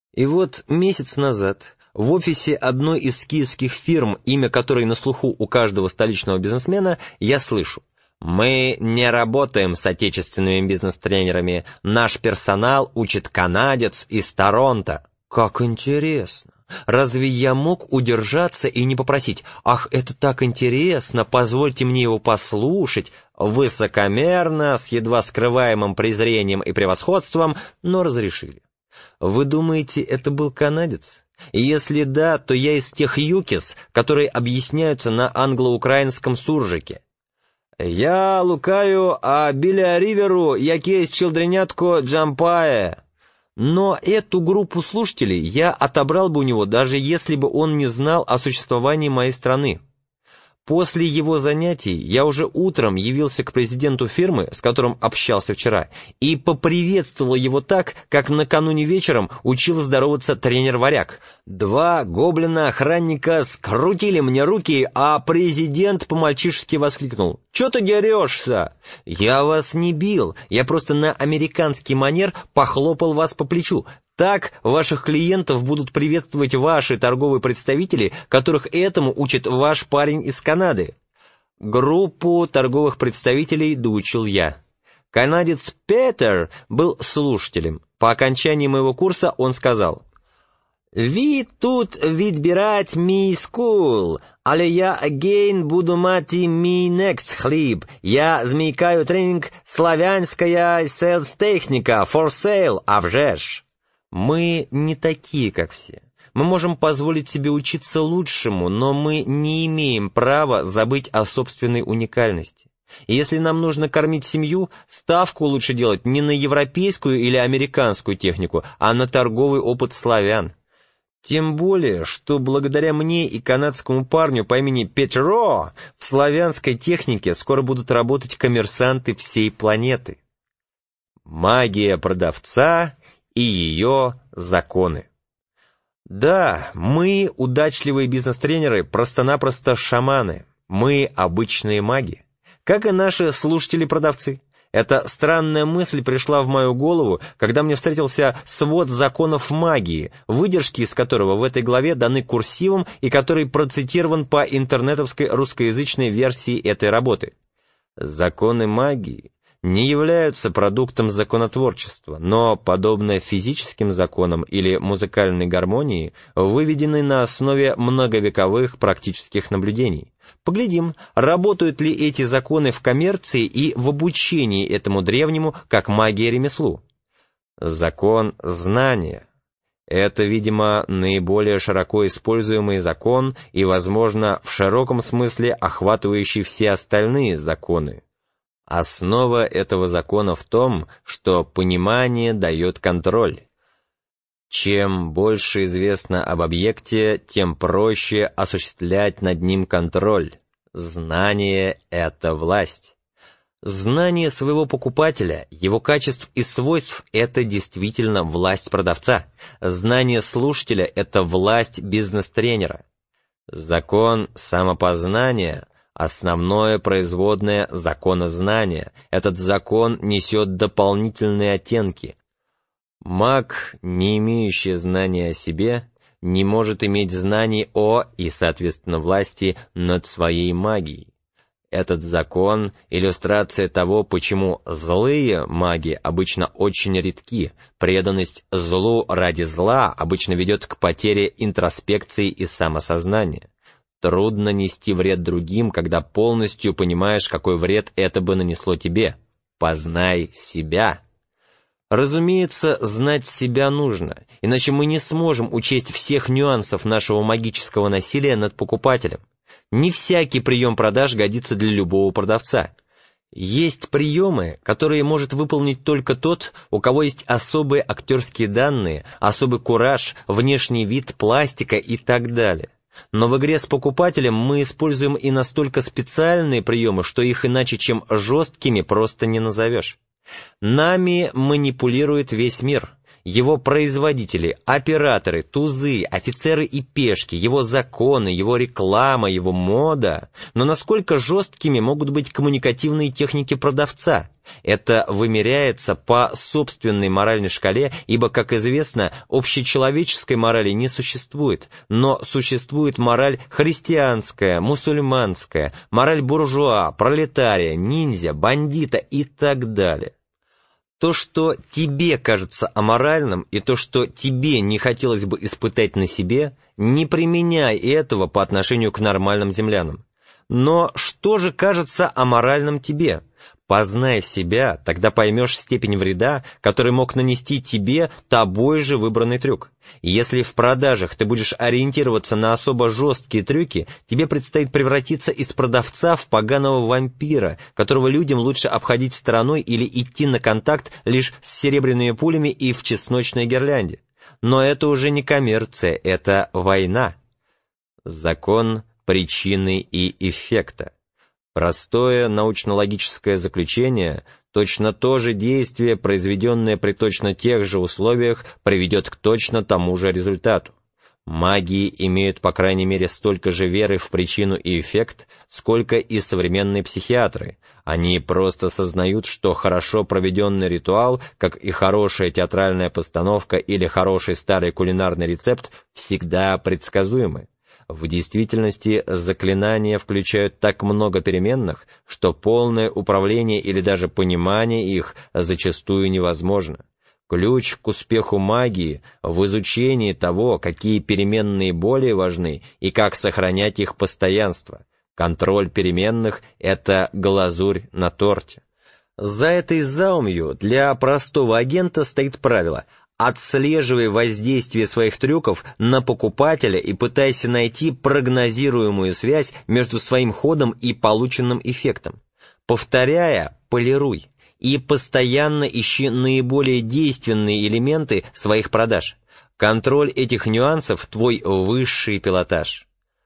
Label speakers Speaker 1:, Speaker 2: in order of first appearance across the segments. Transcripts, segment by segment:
Speaker 1: И вот месяц назад в офисе одной из киевских фирм, имя которой на слуху у каждого столичного бизнесмена, я слышу: «Мы не работаем с отечественными бизнес-тренерами, наш персонал учит канадец из Торонто». Как интересно! Разве я мог удержаться и не попросить: «Ах, это так интересно, позвольте мне его послушать», высокомерно, с едва скрываемым презрением и превосходством, но разрешили. Вы думаете, это был канадец? Если да, то я из тех юкис, которые объясняются на англо-украинском суржике. «Я лукаю, а біля ріверу якесь челдренятко джампає». Но эту группу слушателей я отобрал бы у него, даже если бы он не знал о существовании моей страны. После его занятий я уже утром явился к президенту фирмы, с которым общался вчера, и поприветствовал его так, как накануне вечером учил здороваться тренер-варяг. Два гоблина-охранника скрутили мне руки, а президент по-мальчишески воскликнул: «Чё ты дерешься?» «Я вас не бил, я просто на американский манер похлопал вас по плечу». Так ваших клиентов будут приветствовать ваши торговые представители, которых этому учит ваш парень из Канады. Группу торговых представителей доучил я. Канадец Петер был слушателем. По окончании моего курса он сказал: «Ви тут відбирать мій скул, але я again буду мати мій next хліб. Я змійкаю тренинг «Славянская селс-техника for sale», а вже ж». Мы не такие, как все. Мы можем позволить себе учиться лучшему, но мы не имеем права забыть о собственной уникальности. И если нам нужно кормить семью, ставку лучше делать не на европейскую или американскую технику, а на торговый опыт славян. Тем более, что благодаря мне и канадскому парню по имени Петро в славянской технике скоро будут работать коммерсанты всей планеты. Магия продавца и ее законы. Да, мы, удачливые бизнес-тренеры, просто-напросто шаманы. Мы обычные маги, как и наши слушатели-продавцы. Эта странная мысль пришла в мою голову, когда мне встретился свод законов магии, выдержки из которого в этой главе даны курсивом и который процитирован по интернетовской русскоязычной версии этой работы. Законы магии не являются продуктом законотворчества, но, подобно физическим законам или музыкальной гармонии, выведены на основе многовековых практических наблюдений. Поглядим, работают ли эти законы в коммерции и в обучении этому древнему, как магия, ремеслу. Закон знания. Это, видимо, наиболее широко используемый закон и, возможно, в широком смысле охватывающий все остальные законы. Основа этого закона в том, что понимание дает контроль. Чем больше известно об объекте, тем проще осуществлять над ним контроль. Знание — это власть. Знание своего покупателя, его качеств и свойств — это действительно власть продавца. Знание слушателя — это власть бизнес-тренера. Закон самопознания — основное производное закона знания. Этот закон несет дополнительные оттенки. Маг, не имеющий знания о себе, не может иметь знаний о и, соответственно, власти над своей магией. Этот закон — иллюстрация того, почему злые маги обычно очень редки. Преданность злу ради зла обычно ведет к потере интроспекции и самосознания. Трудно нести вред другим, когда полностью понимаешь, какой вред это бы нанесло тебе. Познай себя. Разумеется, знать себя нужно, иначе мы не сможем учесть всех нюансов нашего магического насилия над покупателем. Не всякий прием продаж годится для любого продавца. Есть приемы, которые может выполнить только тот, у кого есть особые актерские данные, особый кураж, внешний вид, пластика и так далее. Но в игре с покупателем мы используем и настолько специальные приемы, что их иначе, чем жесткими, просто не назовешь. Нами манипулирует весь мир. его производители, операторы, тузы, офицеры и пешки, его законы, его реклама, его мода. Но насколько жесткими могут быть коммуникативные техники продавца? Это вымеряется по собственной моральной шкале, ибо, как известно, общечеловеческой морали не существует, но существует мораль христианская, мусульманская, мораль буржуа, пролетария, ниндзя, бандита и так далее. То, что тебе кажется аморальным, и то, что тебе не хотелось бы испытать на себе, не применяй этого по отношению к нормальным землянам. Но что же кажется аморальным тебе? Познай себя, тогда поймешь степень вреда, который мог нанести тебе тобой же выбранный трюк. Если в продажах ты будешь ориентироваться на особо жесткие трюки, тебе предстоит превратиться из продавца в поганого вампира, которого людям лучше обходить стороной или идти на контакт лишь с серебряными пулями и в чесночной гирлянде. Но это уже не коммерция, это война. Закон причины и эффекта. Простое научно-логическое заключение, точно то же действие, произведенное при точно тех же условиях, приведет к точно тому же результату. Маги имеют по крайней мере столько же веры в причину и эффект, сколько и современные психиатры. Они просто сознают, что хорошо проведенный ритуал, как и хорошая театральная постановка или хороший старый кулинарный рецепт, всегда предсказуемы. В действительности заклинания включают так много переменных, что полное управление или даже понимание их зачастую невозможно. Ключ к успеху магии в изучении того, какие переменные более важны и как сохранять их постоянство. Контроль переменных – это глазурь на торте. За этой заумью для простого агента стоит правило – отслеживай воздействие своих трюков на покупателя и пытайся найти прогнозируемую связь между своим ходом и полученным эффектом. Повторяя, полируй и постоянно ищи наиболее действенные элементы своих продаж. Контроль этих нюансов – твой высший пилотаж.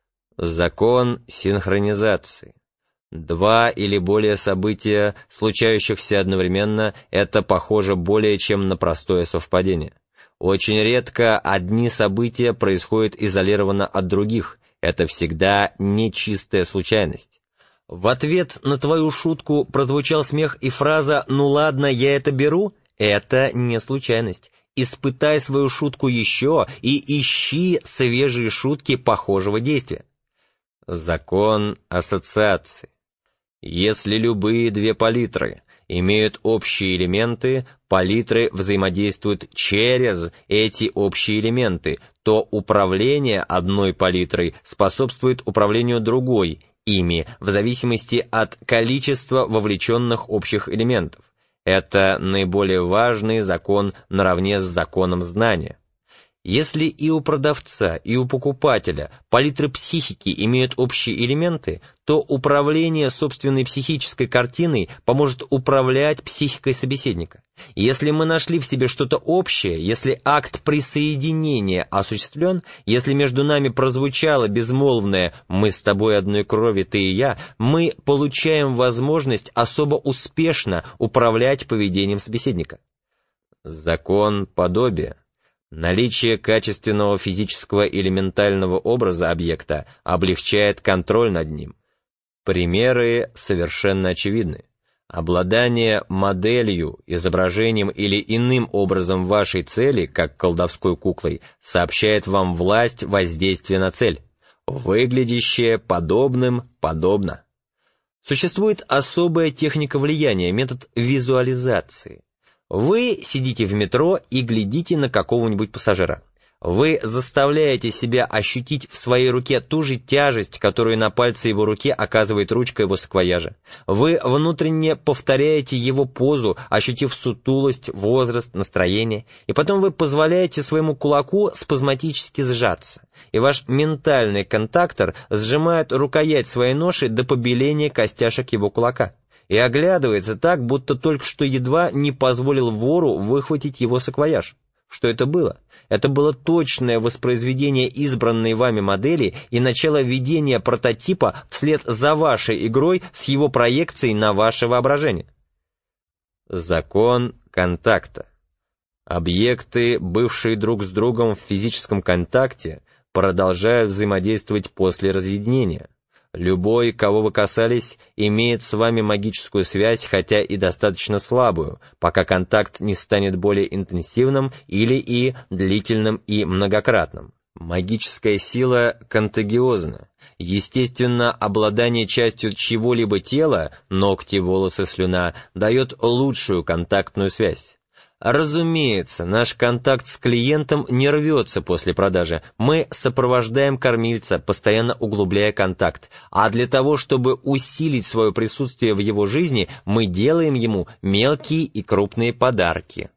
Speaker 1: Закон синхронизации. Два или более события, случающихся одновременно, это похоже более чем на простое совпадение. Очень редко одни события происходят изолированно от других, это всегда нечистая случайность. В ответ на твою шутку прозвучал смех и фраза «ну ладно, я это беру» — это не случайность. Испытай свою шутку еще и ищи свежие шутки похожего действия. Закон ассоциации. Если любые две палитры имеют общие элементы, палитры взаимодействуют через эти общие элементы, то управление одной палитрой способствует управлению другой ими в зависимости от количества вовлеченных общих элементов. Это наиболее важный закон наравне с законом знания. Если и у продавца, и у покупателя палитры психики имеют общие элементы, то управление собственной психической картиной поможет управлять психикой собеседника. Если мы нашли в себе что-то общее, если акт присоединения осуществлен, если между нами прозвучало безмолвное «мы с тобой одной крови, ты и я», мы получаем возможность особо успешно управлять поведением собеседника. Закон подобия. Наличие качественного физического или ментального образа объекта облегчает контроль над ним. Примеры совершенно очевидны. Обладание моделью, изображением или иным образом вашей цели, как колдовской куклой, сообщает вам власть воздействия на цель. Выглядящее подобным подобно. Существует особая техника влияния, метод визуализации. Вы сидите в метро и глядите на какого-нибудь пассажира. Вы заставляете себя ощутить в своей руке ту же тяжесть, которую на пальце его руки оказывает ручка его саквояжа. Вы внутренне повторяете его позу, ощутив сутулость, возраст, настроение, и потом вы позволяете своему кулаку спазматически сжаться, и ваш ментальный контактор сжимает рукоять своей ноши до побеления костяшек его кулака. И оглядывается так, будто только что едва не позволил вору выхватить его саквояж. Что это было? Это было точное воспроизведение избранной вами модели и начало введения прототипа вслед за вашей игрой с его проекцией на ваше воображение. Закон контакта. Объекты, бывшие друг с другом в физическом контакте, продолжают взаимодействовать после разъединения. Любой, кого вы касались, имеет с вами магическую связь, хотя и достаточно слабую, пока контакт не станет более интенсивным или и длительным и многократным. Магическая сила контагиозна. Естественно, обладание частью чьего-либо тела, ногти, волосы, слюна, дает лучшую контактную связь. Разумеется, наш контакт с клиентом не рвется после продажи. Мы сопровождаем кормильца, постоянно углубляя контакт. А для того, чтобы усилить свое присутствие в его жизни, мы делаем ему мелкие и крупные подарки.